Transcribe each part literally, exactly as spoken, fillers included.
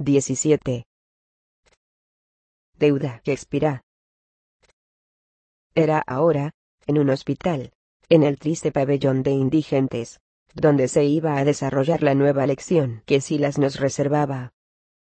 diecisiete. Deuda que expira. Era ahora, en un hospital, en el triste pabellón de indigentes, donde se iba a desarrollar la nueva lección que Silas nos reservaba.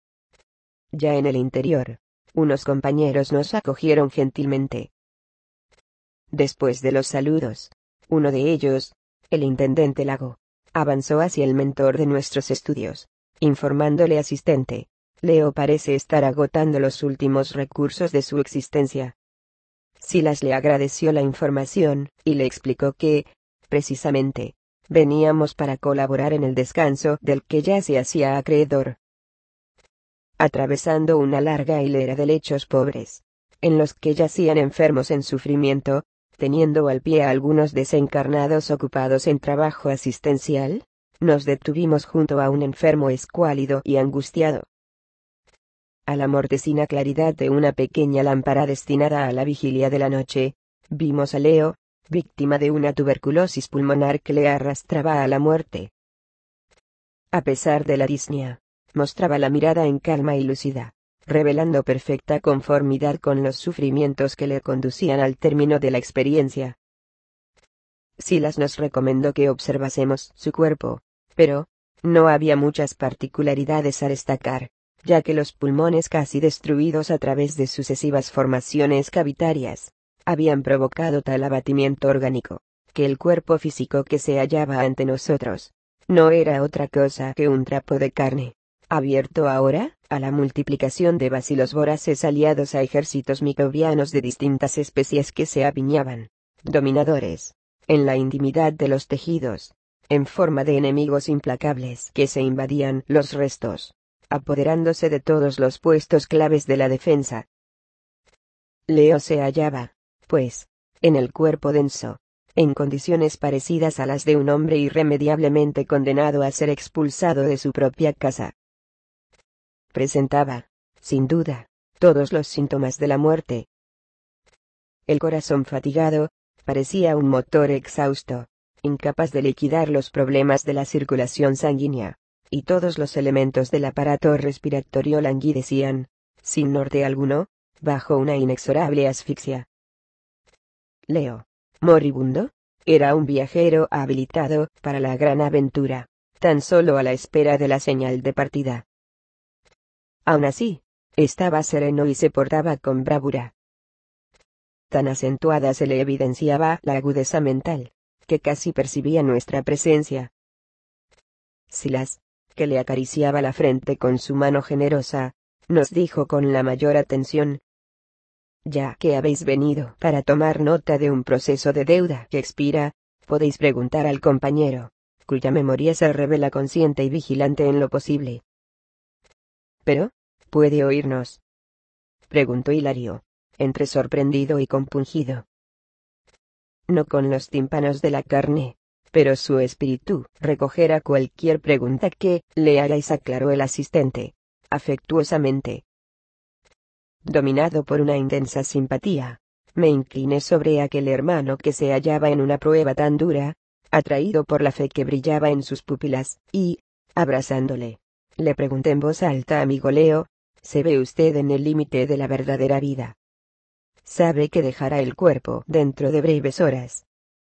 Ya en el interior, unos compañeros nos acogieron gentilmente. Después de los saludos, uno de ellos, el intendente Lago, avanzó hacia el mentor de nuestros estudios, informándole asistente: Leo parece estar agotando los últimos recursos de su existencia. Silas le agradeció la información, y le explicó que, precisamente, veníamos para colaborar en el descanso del que ya se hacía acreedor. Atravesando una larga hilera de lechos pobres, en los que yacían enfermos en sufrimiento, teniendo al pie a algunos desencarnados ocupados en trabajo asistencial, nos detuvimos junto a un enfermo escuálido y angustiado. A la mortecina claridad de una pequeña lámpara destinada a la vigilia de la noche, vimos a Leo, víctima de una tuberculosis pulmonar que le arrastraba a la muerte. A pesar de la disnea, mostraba la mirada en calma y lúcida, revelando perfecta conformidad con los sufrimientos que le conducían al término de la experiencia. Silas nos recomendó que observásemos su cuerpo, pero no había muchas particularidades a destacar, ya que los pulmones casi destruidos a través de sucesivas formaciones cavitarias, habían provocado tal abatimiento orgánico, que el cuerpo físico que se hallaba ante nosotros, no era otra cosa que un trapo de carne, abierto ahora a la multiplicación de bacilos voraces aliados a ejércitos microbianos de distintas especies que se apiñaban, dominadores, en la intimidad de los tejidos, en forma de enemigos implacables que se invadían los restos, apoderándose de todos los puestos claves de la defensa. Leo se hallaba, pues, en el cuerpo denso, en condiciones parecidas a las de un hombre irremediablemente condenado a ser expulsado de su propia casa. Presentaba, sin duda, todos los síntomas de la muerte. El corazón fatigado, parecía un motor exhausto, incapaz de liquidar los problemas de la circulación sanguínea, y todos los elementos del aparato respiratorio languidecían, sin norte alguno, bajo una inexorable asfixia. Leo, moribundo, era un viajero habilitado para la gran aventura, tan solo a la espera de la señal de partida. Aun así, estaba sereno y se portaba con bravura. Tan acentuada se le evidenciaba la agudeza mental, que casi percibía nuestra presencia. Silas, que le acariciaba la frente con su mano generosa, nos dijo con la mayor atención: ya que habéis venido para tomar nota de un proceso de deuda que expira, podéis preguntar al compañero, cuya memoria se revela consciente y vigilante en lo posible. ¿Pero, puede oírnos?, preguntó Hilario, entre sorprendido y compungido. No con los tímpanos de la carne, pero su espíritu recogerá cualquier pregunta que le hagáis, aclaró el asistente, afectuosamente. Dominado por una intensa simpatía, me incliné sobre aquel hermano que se hallaba en una prueba tan dura, atraído por la fe que brillaba en sus pupilas, y, abrazándole, le pregunté en voz alta: amigo Leo, ¿se ve usted en el límite de la verdadera vida? ¿Sabe que dejará el cuerpo dentro de breves horas?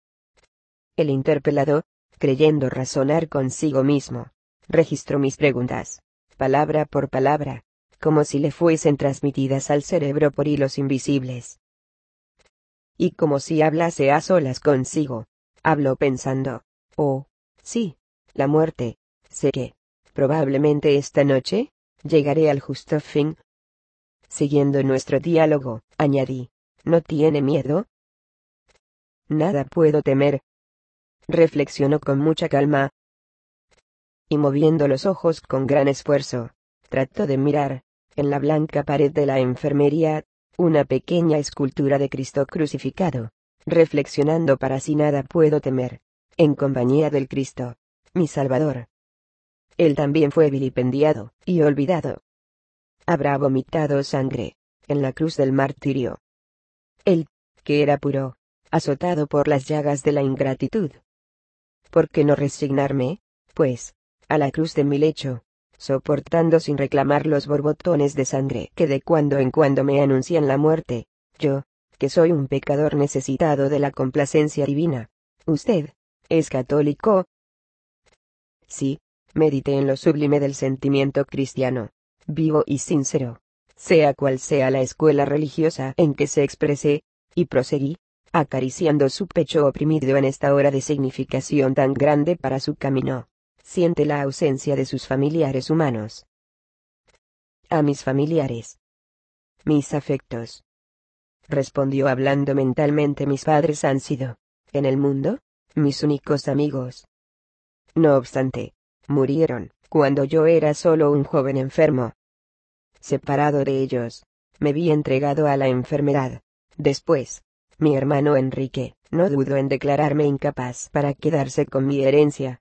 El interpelado, creyendo razonar consigo mismo, registró mis preguntas, palabra por palabra, como si le fuesen transmitidas al cerebro por hilos invisibles. Y como si hablase a solas consigo, habló pensando: oh, sí, la muerte, sé que, probablemente esta noche, llegaré al justo fin. Siguiendo nuestro diálogo, añadí: ¿no tiene miedo? Nada puedo temer. Reflexionó con mucha calma. Y moviendo los ojos con gran esfuerzo, trató de mirar, en la blanca pared de la enfermería, una pequeña escultura de Cristo crucificado, reflexionando para sí: nada puedo temer, en compañía del Cristo, mi Salvador. Él también fue vilipendiado y olvidado. Habrá vomitado sangre, en la cruz del martirio. Él, que era puro, azotado por las llagas de la ingratitud. ¿Por qué no resignarme, pues, a la cruz de mi lecho, soportando sin reclamar los borbotones de sangre que de cuando en cuando me anuncian la muerte. Yo, que soy un pecador necesitado de la complacencia divina. ¿Usted es católico? Sí, medité en lo sublime del sentimiento cristiano, vivo y sincero, sea cual sea la escuela religiosa en que se exprese, y proseguí, acariciando su pecho oprimido en esta hora de significación tan grande para su camino. Siente la ausencia de sus familiares humanos. A mis familiares. Mis afectos. Respondió hablando mentalmente: mis padres han sido, en el mundo, mis únicos amigos. No obstante, murieron, cuando yo era solo un joven enfermo. Separado de ellos, me vi entregado a la enfermedad. Después, mi hermano Enrique, no dudó en declararme incapaz para quedarse con mi herencia.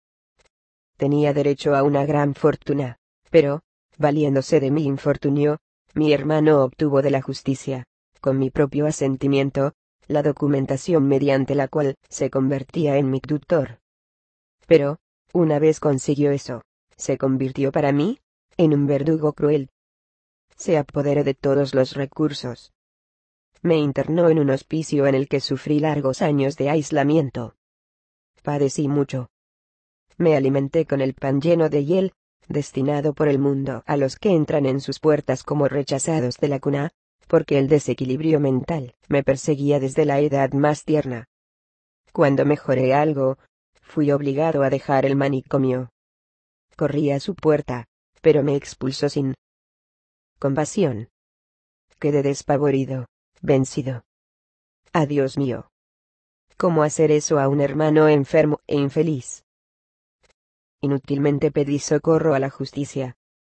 Tenía derecho a una gran fortuna, pero, valiéndose de mi infortunio, mi hermano obtuvo de la justicia, con mi propio asentimiento, la documentación mediante la cual se convertía en mi tutor. Pero, una vez consiguió eso, se convirtió para mí, en un verdugo cruel. Se apoderó de todos los recursos. Me internó en un hospicio en el que sufrí largos años de aislamiento. Padecí mucho. Me alimenté con el pan lleno de hiel, destinado por el mundo a los que entran en sus puertas como rechazados de la cuna, porque el desequilibrio mental me perseguía desde la edad más tierna. Cuando mejoré algo, fui obligado a dejar el manicomio. Corrí a su puerta, pero me expulsó sin compasión. Quedé despavorido, vencido. Adiós mío. ¿Cómo hacer eso a un hermano enfermo e infeliz? Inútilmente pedí socorro a la justicia.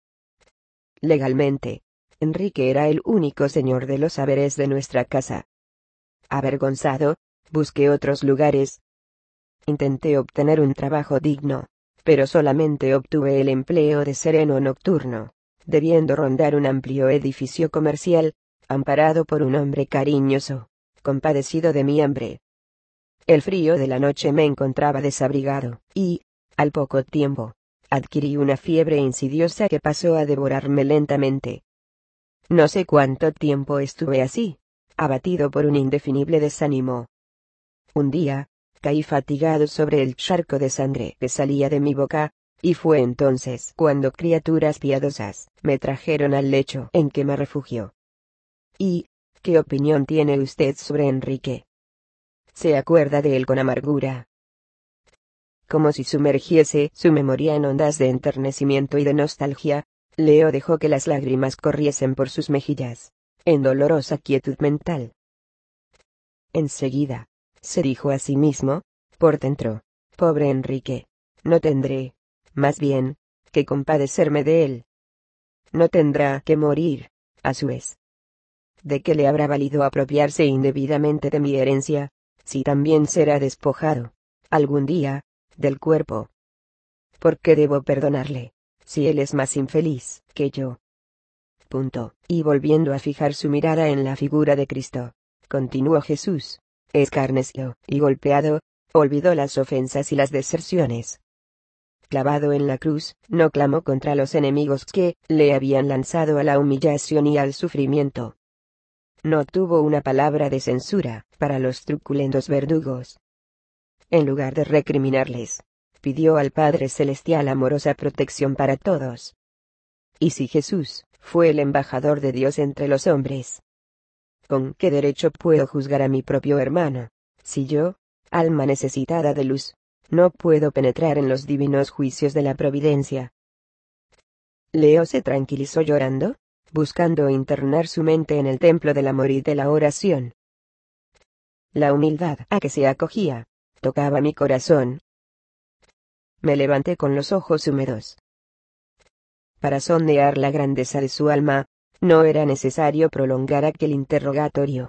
Legalmente, Enrique era el único señor de los saberes de nuestra casa. Avergonzado, busqué otros lugares. Intenté obtener un trabajo digno, pero solamente obtuve el empleo de sereno nocturno, debiendo rondar un amplio edificio comercial, amparado por un hombre cariñoso, compadecido de mi hambre. El frío de la noche me encontraba desabrigado, y, al poco tiempo, adquirí una fiebre insidiosa que pasó a devorarme lentamente. No sé cuánto tiempo estuve así, abatido por un indefinible desánimo. Un día, caí fatigado sobre el charco de sangre que salía de mi boca, y fue entonces cuando criaturas piadosas me trajeron al lecho en que me refugio. ¿Y qué opinión tiene usted sobre Enrique? ¿Se acuerda de él con amargura? Como si sumergiese su memoria en ondas de enternecimiento y de nostalgia, Leo dejó que las lágrimas corriesen por sus mejillas, en dolorosa quietud mental. Enseguida, se dijo a sí mismo, por dentro: pobre Enrique, no tendré, más bien, que compadecerme de él. No tendrá que morir, a su vez. ¿De qué le habrá valido apropiarse indebidamente de mi herencia, si también será despojado, algún día, del cuerpo? ¿Por qué debo perdonarle, si él es más infeliz que yo? Punto. Y volviendo a fijar su mirada en la figura de Cristo, continuó Jesús, escarnecido y golpeado, olvidó las ofensas y las deserciones. Clavado en la cruz, no clamó contra los enemigos que le habían lanzado a la humillación y al sufrimiento. No tuvo una palabra de censura para los truculentos verdugos. En lugar de recriminarles, pidió al Padre Celestial amorosa protección para todos. ¿Y si Jesús fue el embajador de Dios entre los hombres? ¿Con qué derecho puedo juzgar a mi propio hermano, si yo, alma necesitada de luz, no puedo penetrar en los divinos juicios de la providencia? Leo se tranquilizó llorando, buscando internar su mente en el templo del amor y de la oración. La humildad a que se acogía tocaba mi corazón. Me levanté con los ojos húmedos. Para sondear la grandeza de su alma, no era necesario prolongar aquel interrogatorio.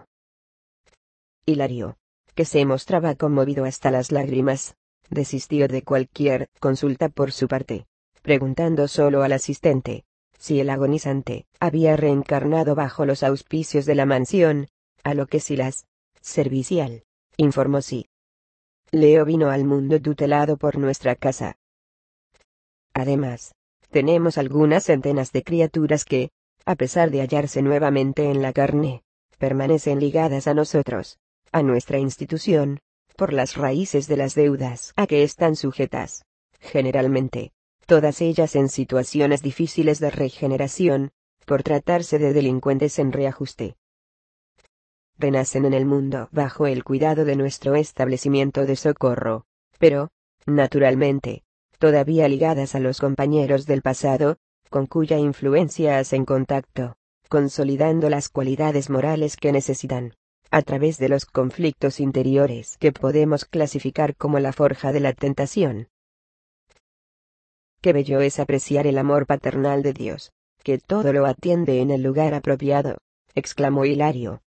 Hilario, que se mostraba conmovido hasta las lágrimas, desistió de cualquier consulta por su parte, preguntando solo al asistente si el agonizante había reencarnado bajo los auspicios de la mansión, a lo que Silas, servicial, informó sí. Leo vino al mundo tutelado por nuestra casa. Además, tenemos algunas centenas de criaturas que, a pesar de hallarse nuevamente en la carne, permanecen ligadas a nosotros, a nuestra institución, por las raíces de las deudas a que están sujetas. Generalmente, todas ellas en situaciones difíciles de regeneración, por tratarse de delincuentes en reajuste. Renacen en el mundo bajo el cuidado de nuestro establecimiento de socorro, pero, naturalmente, todavía ligadas a los compañeros del pasado, con cuya influencia hacen contacto, consolidando las cualidades morales que necesitan, a través de los conflictos interiores que podemos clasificar como la forja de la tentación. Qué bello es apreciar el amor paternal de Dios, que todo lo atiende en el lugar apropiado, exclamó Hilario.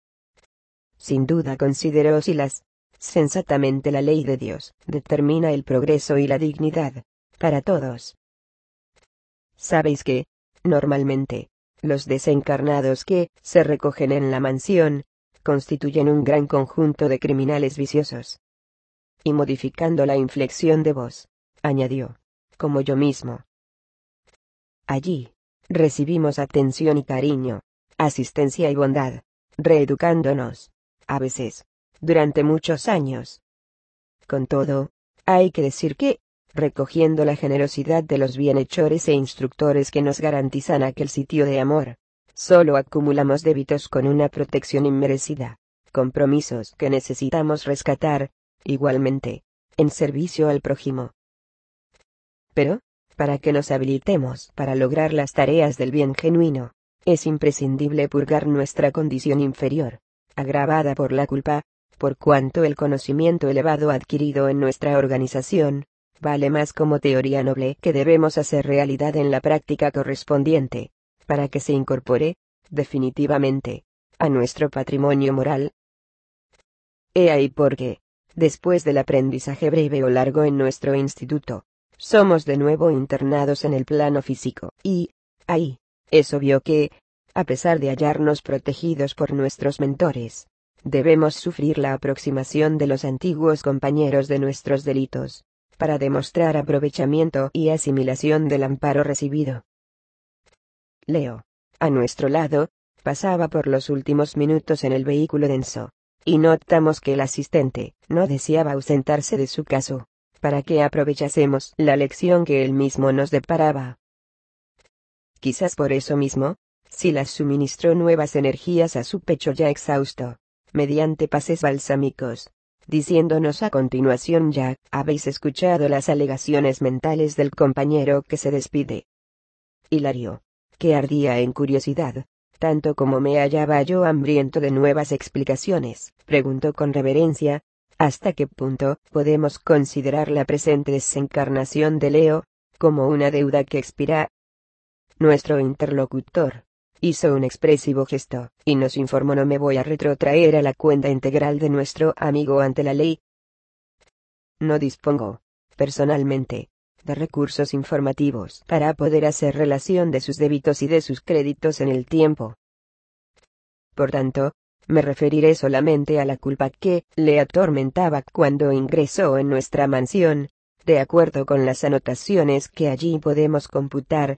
Sin duda consideró Silas, sensatamente la ley de Dios determina el progreso y la dignidad, para todos. Sabéis que, normalmente, los desencarnados que se recogen en la mansión, constituyen un gran conjunto de criminales viciosos. Y modificando la inflexión de voz, añadió, como yo mismo. Allí, recibimos atención y cariño, asistencia y bondad, reeducándonos, a veces, durante muchos años. Con todo, hay que decir que, recogiendo la generosidad de los bienhechores e instructores que nos garantizan aquel sitio de amor, solo acumulamos débitos con una protección inmerecida, compromisos que necesitamos rescatar, igualmente, en servicio al prójimo. Pero, para que nos habilitemos para lograr las tareas del bien genuino, es imprescindible purgar nuestra condición inferior, agravada por la culpa, por cuanto el conocimiento elevado adquirido en nuestra organización, vale más como teoría noble que debemos hacer realidad en la práctica correspondiente, para que se incorpore, definitivamente, a nuestro patrimonio moral. He ahí porque, después del aprendizaje breve o largo en nuestro instituto, somos de nuevo internados en el plano físico, y, ahí, es obvio que, a pesar de hallarnos protegidos por nuestros mentores, debemos sufrir la aproximación de los antiguos compañeros de nuestros delitos, para demostrar aprovechamiento y asimilación del amparo recibido. Leo, a nuestro lado, pasaba por los últimos minutos en el vehículo denso, y notamos que el asistente no deseaba ausentarse de su caso, para que aprovechásemos la lección que él mismo nos deparaba. Quizás por eso mismo, Silas suministró nuevas energías a su pecho ya exhausto, mediante pases balsámicos, diciéndonos a continuación: ya habéis escuchado las alegaciones mentales del compañero que se despide. Hilario, que ardía en curiosidad, tanto como me hallaba yo hambriento de nuevas explicaciones, preguntó con reverencia: ¿hasta qué punto podemos considerar la presente desencarnación de Leo como una deuda que expira? Nuestro interlocutor hizo un expresivo gesto, y nos informó: no me voy a retrotraer a la cuenta integral de nuestro amigo ante la ley. No dispongo, personalmente, de recursos informativos para poder hacer relación de sus débitos y de sus créditos en el tiempo. Por tanto, me referiré solamente a la culpa que le atormentaba cuando ingresó en nuestra mansión, de acuerdo con las anotaciones que allí podemos computar.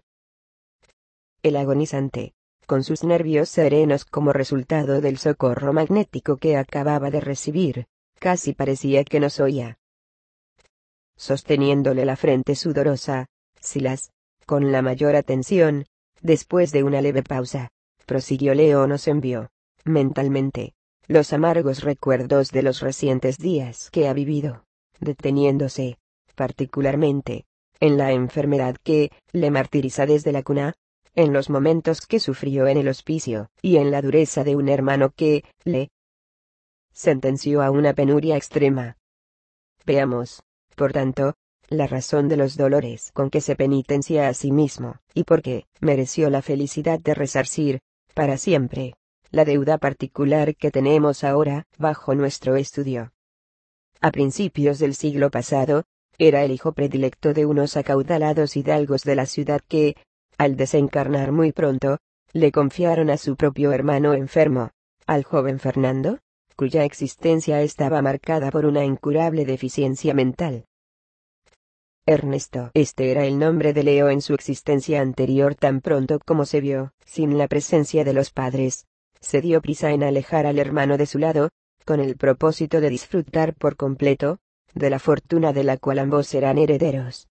El agonizante, con sus nervios serenos como resultado del socorro magnético que acababa de recibir, casi parecía que nos oía. Sosteniéndole la frente sudorosa, Silas, con la mayor atención, después de una leve pausa, prosiguió: Leo nos envió, mentalmente, los amargos recuerdos de los recientes días que ha vivido, deteniéndose, particularmente, en la enfermedad que le martiriza desde la cuna, en los momentos que sufrió en el hospicio, y en la dureza de un hermano que le sentenció a una penuria extrema. Veamos, por tanto, la razón de los dolores con que se penitencia a sí mismo, y por qué mereció la felicidad de resarcir, para siempre, la deuda particular que tenemos ahora bajo nuestro estudio. A principios del siglo pasado, era el hijo predilecto de unos acaudalados hidalgos de la ciudad que, al desencarnar muy pronto, le confiaron a su propio hermano enfermo, al joven Fernando, cuya existencia estaba marcada por una incurable deficiencia mental. Ernesto. Este era el nombre de Leo en su existencia anterior. Tan pronto como se vio, sin la presencia de los padres, se dio prisa en alejar al hermano de su lado, con el propósito de disfrutar por completo de la fortuna de la cual ambos eran herederos.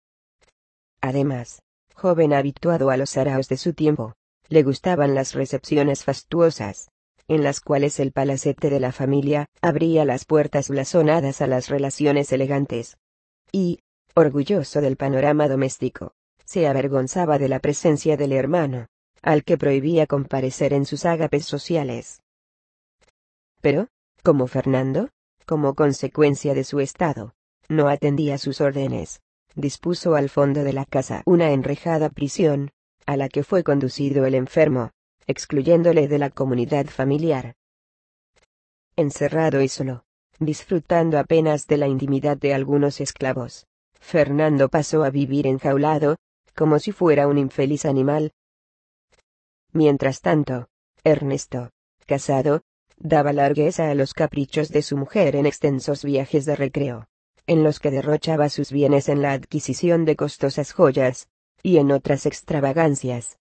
Además, joven habituado a los saraos de su tiempo, le gustaban las recepciones fastuosas, en las cuales el palacete de la familia abría las puertas blasonadas a las relaciones elegantes. Y, orgulloso del panorama doméstico, se avergonzaba de la presencia del hermano, al que prohibía comparecer en sus ágapes sociales. Pero, como Fernando, como consecuencia de su estado, no atendía sus órdenes, dispuso al fondo de la casa una enrejada prisión, a la que fue conducido el enfermo, excluyéndole de la comunidad familiar. Encerrado y solo, disfrutando apenas de la intimidad de algunos esclavos, Fernando pasó a vivir enjaulado, como si fuera un infeliz animal. Mientras tanto, Ernesto, casado, daba largueza a los caprichos de su mujer en extensos viajes de recreo, en los que derrochaba sus bienes en la adquisición de costosas joyas, y en otras extravagancias.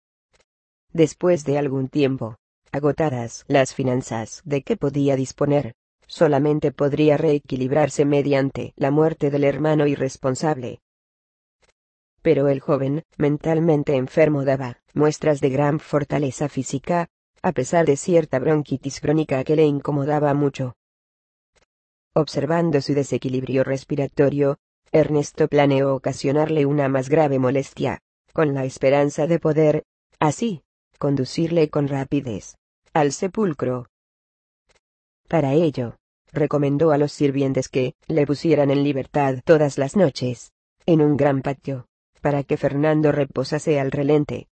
Después de algún tiempo, agotadas las finanzas de que podía disponer, solamente podría reequilibrarse mediante la muerte del hermano irresponsable. Pero el joven, mentalmente enfermo, daba muestras de gran fortaleza física, a pesar de cierta bronquitis crónica que le incomodaba mucho. Observando su desequilibrio respiratorio, Ernesto planeó ocasionarle una más grave molestia, con la esperanza de poder, así, conducirle con rapidez al sepulcro. Para ello, recomendó a los sirvientes que le pusieran en libertad todas las noches, en un gran patio, para que Fernando reposase al relente.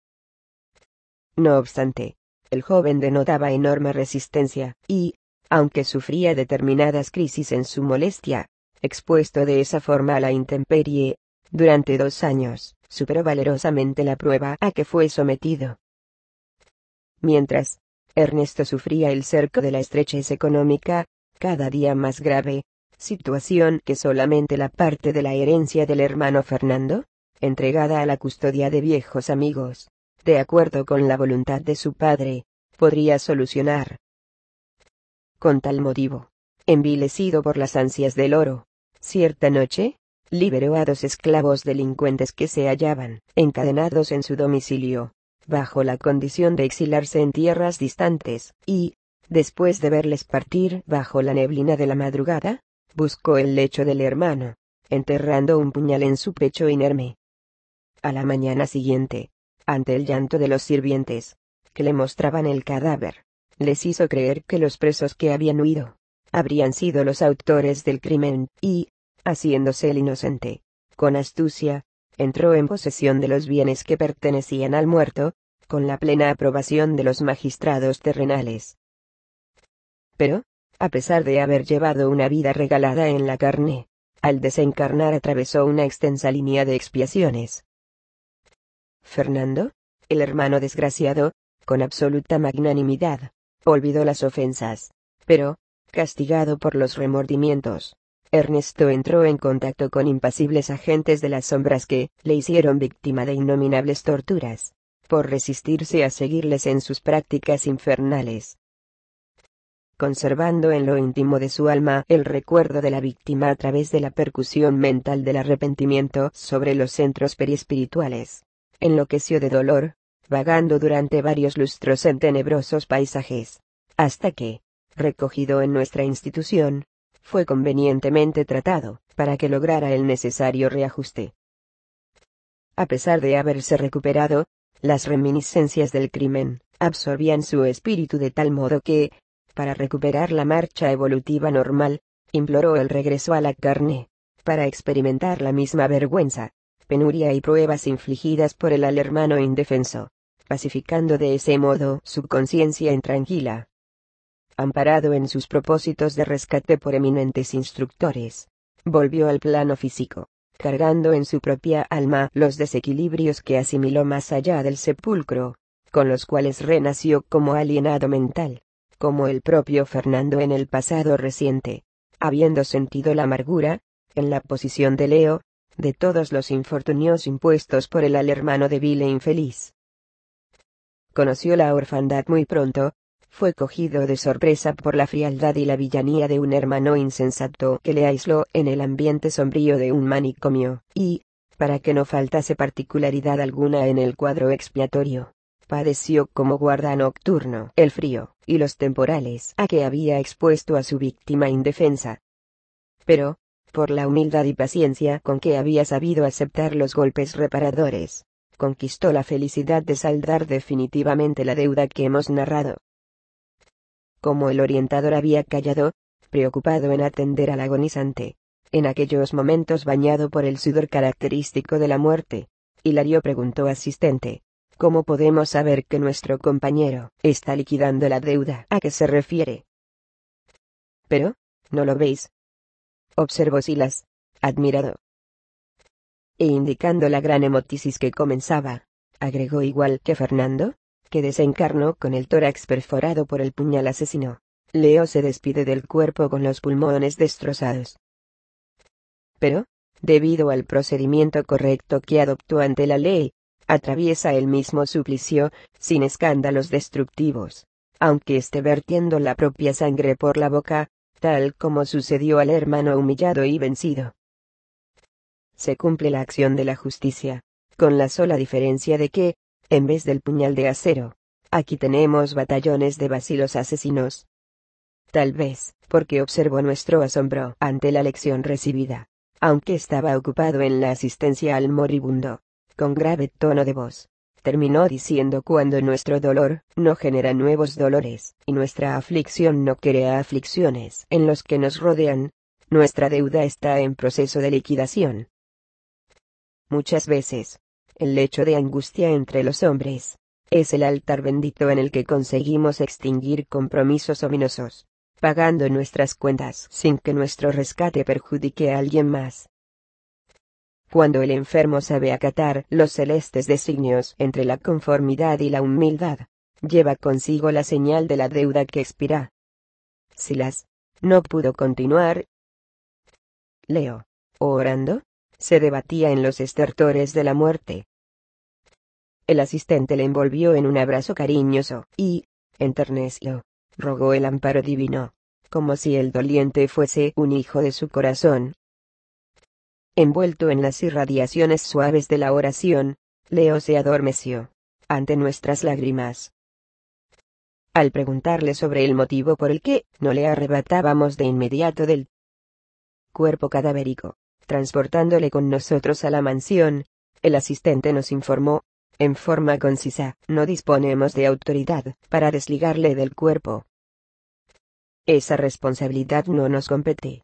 No obstante, el joven denotaba enorme resistencia, y, aunque sufría determinadas crisis en su molestia, expuesto de esa forma a la intemperie, durante dos años, superó valerosamente la prueba a que fue sometido. Mientras, Ernesto sufría el cerco de la estrechez económica, cada día más grave, situación que solamente la parte de la herencia del hermano Fernando, entregada a la custodia de viejos amigos, de acuerdo con la voluntad de su padre, podría solucionar. Con tal motivo, envilecido por las ansias del oro, cierta noche, liberó a dos esclavos delincuentes que se hallaban encadenados en su domicilio, bajo la condición de exilarse en tierras distantes, y, después de verles partir bajo la neblina de la madrugada, buscó el lecho del hermano, enterrando un puñal en su pecho inerme. A la mañana siguiente, ante el llanto de los sirvientes, que le mostraban el cadáver, les hizo creer que los presos que habían huido habrían sido los autores del crimen, y, haciéndose el inocente, con astucia, entró en posesión de los bienes que pertenecían al muerto, con la plena aprobación de los magistrados terrenales. Pero, a pesar de haber llevado una vida regalada en la carne, al desencarnar atravesó una extensa línea de expiaciones. Fernando, el hermano desgraciado, con absoluta magnanimidad, olvidó las ofensas, pero, castigado por los remordimientos, Ernesto entró en contacto con impasibles agentes de las sombras que le hicieron víctima de innominables torturas, por resistirse a seguirles en sus prácticas infernales. Conservando en lo íntimo de su alma el recuerdo de la víctima a través de la percusión mental del arrepentimiento sobre los centros periespirituales, enloqueció de dolor, vagando durante varios lustros en tenebrosos paisajes, hasta que, recogido en nuestra institución, fue convenientemente tratado, para que lograra el necesario reajuste. A pesar de haberse recuperado, las reminiscencias del crimen absorbían su espíritu de tal modo que, para recuperar la marcha evolutiva normal, imploró el regreso a la carne, para experimentar la misma vergüenza, penuria y pruebas infligidas por él al hermano indefenso, pacificando de ese modo su conciencia intranquila. Amparado en sus propósitos de rescate por eminentes instructores, volvió al plano físico, cargando en su propia alma los desequilibrios que asimiló más allá del sepulcro, con los cuales renació como alienado mental, como el propio Fernando en el pasado reciente, habiendo sentido la amargura, en la posición de Leo, de todos los infortunios impuestos por él al hermano débil e infeliz. Conoció la orfandad muy pronto, fue cogido de sorpresa por la frialdad y la villanía de un hermano insensato que le aisló en el ambiente sombrío de un manicomio, y, para que no faltase particularidad alguna en el cuadro expiatorio, padeció como guarda nocturno el frío y los temporales a que había expuesto a su víctima indefensa. Pero, por la humildad y paciencia con que había sabido aceptar los golpes reparadores, conquistó la felicidad de saldar definitivamente la deuda que hemos narrado. Como el orientador había callado, preocupado en atender al agonizante, en aquellos momentos bañado por el sudor característico de la muerte, Hilario preguntó asistente: ¿cómo podemos saber que nuestro compañero está liquidando la deuda a que se refiere? Pero, ¿no lo veis?, observó Silas, admirado. E indicando la gran hemótisis que comenzaba, agregó igual que Fernando, que desencarnó con el tórax perforado por el puñal asesino. Leo se despide del cuerpo con los pulmones destrozados. Pero, debido al procedimiento correcto que adoptó ante la ley, atraviesa el mismo suplicio, sin escándalos destructivos, aunque esté vertiendo la propia sangre por la boca, tal como sucedió al hermano humillado y vencido. Se cumple la acción de la justicia, con la sola diferencia de que, en vez del puñal de acero, aquí tenemos batallones de bacilos asesinos. Tal vez, porque observó nuestro asombro ante la lección recibida, aunque estaba ocupado en la asistencia al moribundo, con grave tono de voz, terminó diciendo: cuando nuestro dolor no genera nuevos dolores, y nuestra aflicción no crea aflicciones en los que nos rodean, nuestra deuda está en proceso de liquidación. Muchas veces, el lecho de angustia entre los hombres es el altar bendito en el que conseguimos extinguir compromisos ominosos, pagando nuestras cuentas sin que nuestro rescate perjudique a alguien más. Cuando el enfermo sabe acatar los celestes designios entre la conformidad y la humildad, lleva consigo la señal de la deuda que expira. Silas no pudo continuar. Leo, orando, se debatía en los estertores de la muerte. El asistente le envolvió en un abrazo cariñoso, y, enterneció, rogó el amparo divino, como si el doliente fuese un hijo de su corazón. Envuelto en las irradiaciones suaves de la oración, Leo se adormeció ante nuestras lágrimas. Al preguntarle sobre el motivo por el que no le arrebatábamos de inmediato del cuerpo cadavérico, transportándole con nosotros a la mansión, el asistente nos informó, en forma concisa: no disponemos de autoridad para desligarle del cuerpo. Esa responsabilidad no nos compete.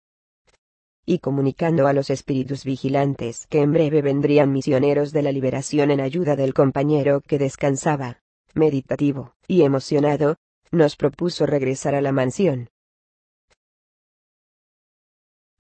Y comunicando a los espíritus vigilantes que en breve vendrían misioneros de la liberación en ayuda del compañero que descansaba, meditativo y emocionado, nos propuso regresar a la mansión.